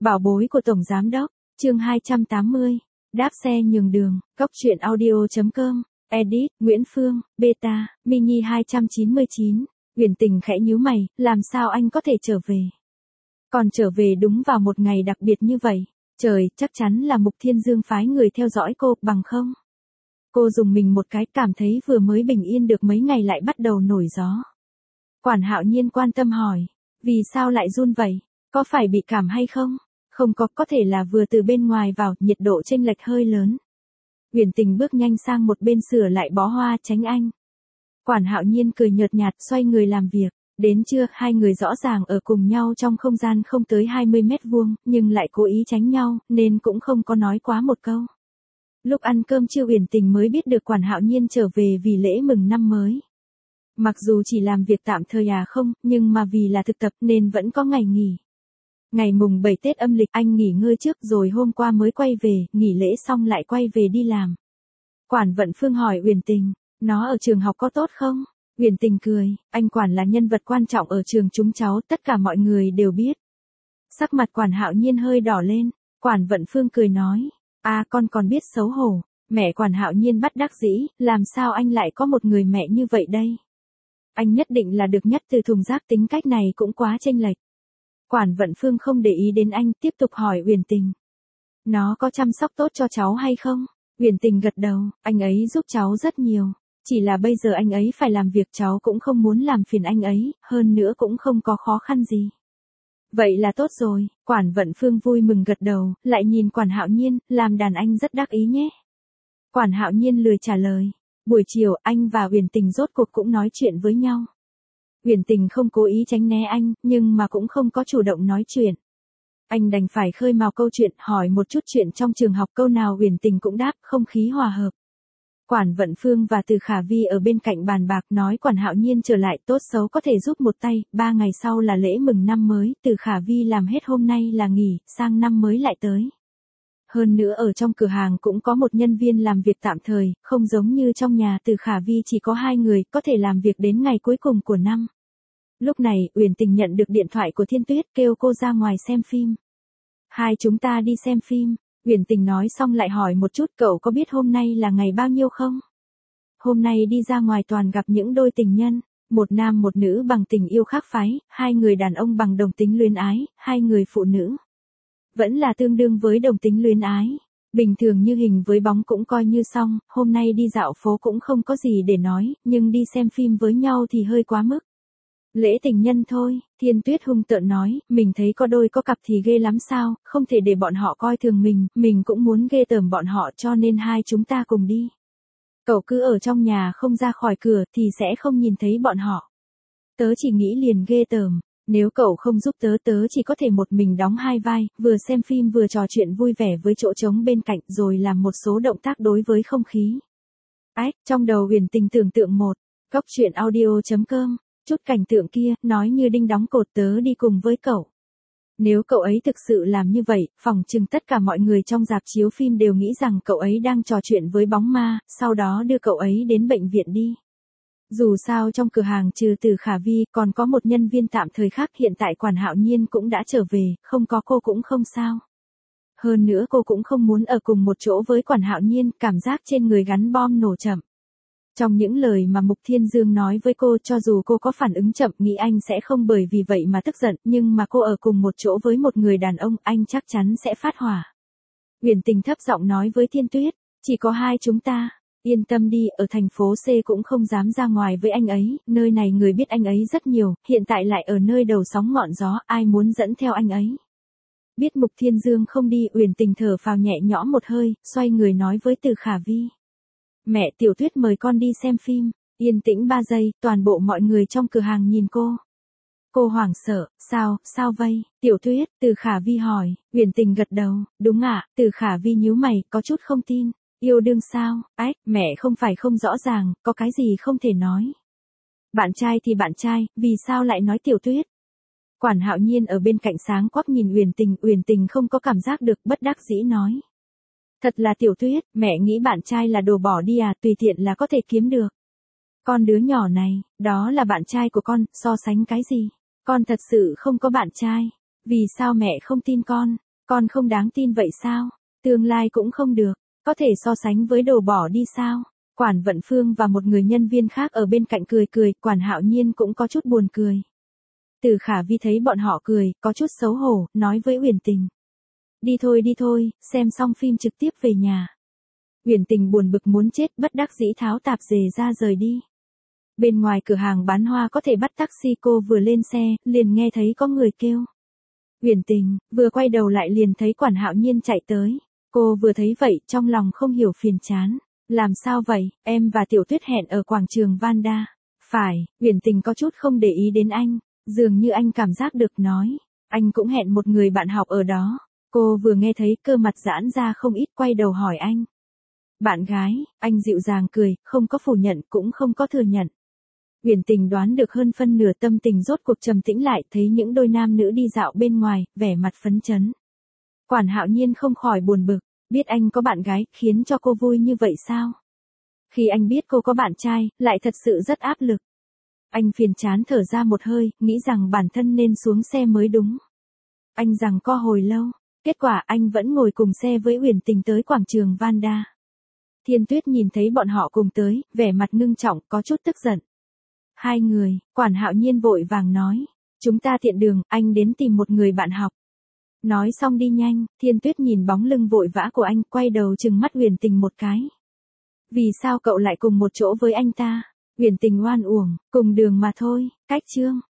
Bảo bối của Tổng Giám Đốc, chương 280, đáp xe nhường đường, Cóc truyện audio.com, edit, Nguyễn Phương, beta, mini 299, Uyển Tình khẽ nhíu mày, làm sao anh có thể trở về? Còn trở về đúng vào một ngày đặc biệt như vậy, trời, chắc chắn là Mục Thiên Dương phái người theo dõi cô, bằng không? Cô dùng mình một cái, cảm thấy vừa mới bình yên được mấy ngày lại bắt đầu nổi gió. Quản Hạo Nhiên quan tâm hỏi, vì sao lại run vậy? Có phải bị cảm hay không? Không có thể là vừa từ bên ngoài vào, nhiệt độ chênh lệch hơi lớn. Uyển Tình bước nhanh sang một bên sửa lại bó hoa tránh anh. Quản Hạo Nhiên cười nhợt nhạt xoay người làm việc. Đến trưa, hai người rõ ràng ở cùng nhau trong không gian không tới 20 mét vuông, nhưng lại cố ý tránh nhau, nên cũng không có nói quá một câu. Lúc ăn cơm trưa Uyển Tình mới biết được Quản Hạo Nhiên trở về vì lễ mừng năm mới. Mặc dù chỉ làm việc tạm thời không, nhưng mà vì là thực tập nên vẫn có ngày nghỉ. Ngày mùng 7 Tết âm lịch anh nghỉ ngơi trước rồi hôm qua mới quay về, nghỉ lễ xong lại quay về đi làm. Quản Vận Phương hỏi Uyển Tình, nó ở trường học có tốt không? Uyển Tình cười, anh Quản là nhân vật quan trọng ở trường chúng cháu, tất cả mọi người đều biết. Sắc mặt Quản Hạo Nhiên hơi đỏ lên, Quản Vận Phương cười nói, con còn biết xấu hổ. Mẹ Quản Hạo Nhiên bắt đắc dĩ, làm sao anh lại có một người mẹ như vậy đây? Anh nhất định là được nhất từ thùng rác, tính cách này cũng quá chênh lệch. Quản Vận Phương không để ý đến anh, tiếp tục hỏi Uyển Tình. Nó có chăm sóc tốt cho cháu hay không? Uyển Tình gật đầu, anh ấy giúp cháu rất nhiều. Chỉ là bây giờ anh ấy phải làm việc, cháu cũng không muốn làm phiền anh ấy, hơn nữa cũng không có khó khăn gì. Vậy là tốt rồi, Quản Vận Phương vui mừng gật đầu, lại nhìn Quản Hạo Nhiên, làm đàn anh rất đắc ý nhé. Quản Hạo Nhiên lười trả lời. Buổi chiều anh và Uyển Tình rốt cuộc cũng nói chuyện với nhau. Uyển Tình không cố ý tránh né anh, nhưng mà cũng không có chủ động nói chuyện. Anh đành phải khơi mào câu chuyện, hỏi một chút chuyện trong trường học, câu nào Uyển Tình cũng đáp, không khí hòa hợp. Quản Vận Phương và Từ Khả Vi ở bên cạnh bàn bạc nói Quản Hạo Nhiên trở lại tốt xấu có thể giúp một tay, 3 ngày sau là lễ mừng năm mới, Từ Khả Vi làm hết hôm nay là nghỉ, sang năm mới lại tới. Hơn nữa ở trong cửa hàng cũng có một nhân viên làm việc tạm thời, không giống như trong nhà Từ Khả Vi chỉ có 2 người, có thể làm việc đến ngày cuối cùng của năm. Lúc này, Uyển Tình nhận được điện thoại của Thiên Tuyết kêu cô ra ngoài xem phim. Hai chúng ta đi xem phim. Uyển Tình nói xong lại hỏi một chút, cậu có biết hôm nay là ngày bao nhiêu không? Hôm nay đi ra ngoài toàn gặp những đôi tình nhân, một nam một nữ bằng tình yêu khác phái, 2 người đàn ông bằng đồng tính luyến ái, 2 người phụ nữ. Vẫn là tương đương với đồng tính luyến ái. Bình thường như hình với bóng cũng coi như xong, hôm nay đi dạo phố cũng không có gì để nói, nhưng đi xem phim với nhau thì hơi quá mức. Lễ tình nhân thôi, Thiên Tuyết hung tợn nói, mình thấy có đôi có cặp thì ghê lắm sao, không thể để bọn họ coi thường mình cũng muốn ghê tởm bọn họ cho nên hai chúng ta cùng đi. Cậu cứ ở trong nhà không ra khỏi cửa thì sẽ không nhìn thấy bọn họ. Tớ chỉ nghĩ liền ghê tởm, nếu cậu không giúp tớ chỉ có thể một mình đóng 2 vai, vừa xem phim vừa trò chuyện vui vẻ với chỗ trống bên cạnh rồi làm một số động tác đối với không khí. Trong đầu Uyển Tình tưởng tượng một, Cóc truyện audio.com. Chút cảnh tượng kia, nói như đinh đóng cột, tớ đi cùng với cậu. Nếu cậu ấy thực sự làm như vậy, phỏng chừng tất cả mọi người trong rạp chiếu phim đều nghĩ rằng cậu ấy đang trò chuyện với bóng ma, sau đó đưa cậu ấy đến bệnh viện đi. Dù sao trong cửa hàng trừ Từ Khả Vi còn có một nhân viên tạm thời khác, hiện tại Quản Hạo Nhiên cũng đã trở về, không có cô cũng không sao. Hơn nữa cô cũng không muốn ở cùng một chỗ với Quản Hạo Nhiên, cảm giác trên người gắn bom nổ chậm. Trong những lời mà Mục Thiên Dương nói với cô, cho dù cô có phản ứng chậm, nghĩ anh sẽ không bởi vì vậy mà tức giận, nhưng mà cô ở cùng một chỗ với một người đàn ông, anh chắc chắn sẽ phát hỏa. Uyển Tình thấp giọng nói với Thiên Tuyết, chỉ có hai chúng ta, yên tâm đi, ở thành phố C cũng không dám ra ngoài với anh ấy, nơi này người biết anh ấy rất nhiều, hiện tại lại ở nơi đầu sóng ngọn gió, ai muốn dẫn theo anh ấy. Biết Mục Thiên Dương không đi, Uyển Tình thở phào nhẹ nhõm một hơi, xoay người nói với Từ Khả Vi. Mẹ, Tiểu Tuyết mời con đi xem phim. Yên tĩnh 3 giây, toàn bộ mọi người trong cửa hàng nhìn cô. Cô hoảng sợ, sao vậy? Tiểu Tuyết, Từ Khả Vi hỏi. Uyển Tình gật đầu, đúng ạ. Từ Khả Vi nhíu mày, có chút không tin. Yêu đương sao? Mẹ không phải không rõ ràng, có cái gì không thể nói. Bạn trai thì bạn trai, vì sao lại nói Tiểu Tuyết? Quản Hạo Nhiên ở bên cạnh sáng quắc nhìn Uyển Tình không có cảm giác được, bất đắc dĩ nói. Thật là Tiểu Tuyết, mẹ nghĩ bạn trai là đồ bỏ đi tùy tiện là có thể kiếm được. Con đứa nhỏ này, đó là bạn trai của con, so sánh cái gì? Con thật sự không có bạn trai. Vì sao mẹ không tin con? Con không đáng tin vậy sao? Tương lai cũng không được, có thể so sánh với đồ bỏ đi sao? Quản Vận Phương và một người nhân viên khác ở bên cạnh cười cười, Quản Hạo Nhiên cũng có chút buồn cười. Từ Khả Vi thấy bọn họ cười, có chút xấu hổ, nói với Uyển Tình. Đi thôi, xem xong phim trực tiếp về nhà. Uyển Tình buồn bực muốn chết, bất đắc dĩ tháo tạp dề ra rời đi. Bên ngoài cửa hàng bán hoa có thể bắt taxi, cô vừa lên xe, liền nghe thấy có người kêu. Uyển Tình, vừa quay đầu lại liền thấy Quản Hạo Nhiên chạy tới. Cô vừa thấy vậy, trong lòng không hiểu phiền chán. Làm sao vậy, em và Tiểu Tuyết hẹn ở quảng trường Vanda. Phải, Uyển Tình có chút không để ý đến anh, dường như anh cảm giác được nói. Anh cũng hẹn một người bạn học ở đó. Cô vừa nghe thấy cơ mặt giãn ra không ít, quay đầu hỏi anh. Bạn gái, anh dịu dàng cười, không có phủ nhận cũng không có thừa nhận. Uyển Tình đoán được hơn phân nửa, tâm tình rốt cuộc trầm tĩnh lại, thấy những đôi nam nữ đi dạo bên ngoài, vẻ mặt phấn chấn. Quản Hạo Nhiên không khỏi buồn bực, biết anh có bạn gái, khiến cho cô vui như vậy sao? Khi anh biết cô có bạn trai, lại thật sự rất áp lực. Anh phiền chán thở ra một hơi, nghĩ rằng bản thân nên xuống xe mới đúng. Anh giằng co hồi lâu, kết quả anh vẫn ngồi cùng xe với Uyển Tình tới quảng trường Vanda. Thiên Tuyết nhìn thấy bọn họ cùng tới, vẻ mặt ngưng trọng, có chút tức giận. Hai người, Quản Hạo Nhiên vội vàng nói. Chúng ta tiện đường, anh đến tìm một người bạn học. Nói xong đi nhanh, Thiên Tuyết nhìn bóng lưng vội vã của anh, quay đầu trừng mắt Uyển Tình một cái. Vì sao cậu lại cùng một chỗ với anh ta? Uyển Tình oan uổng, cùng đường mà thôi, cách chương.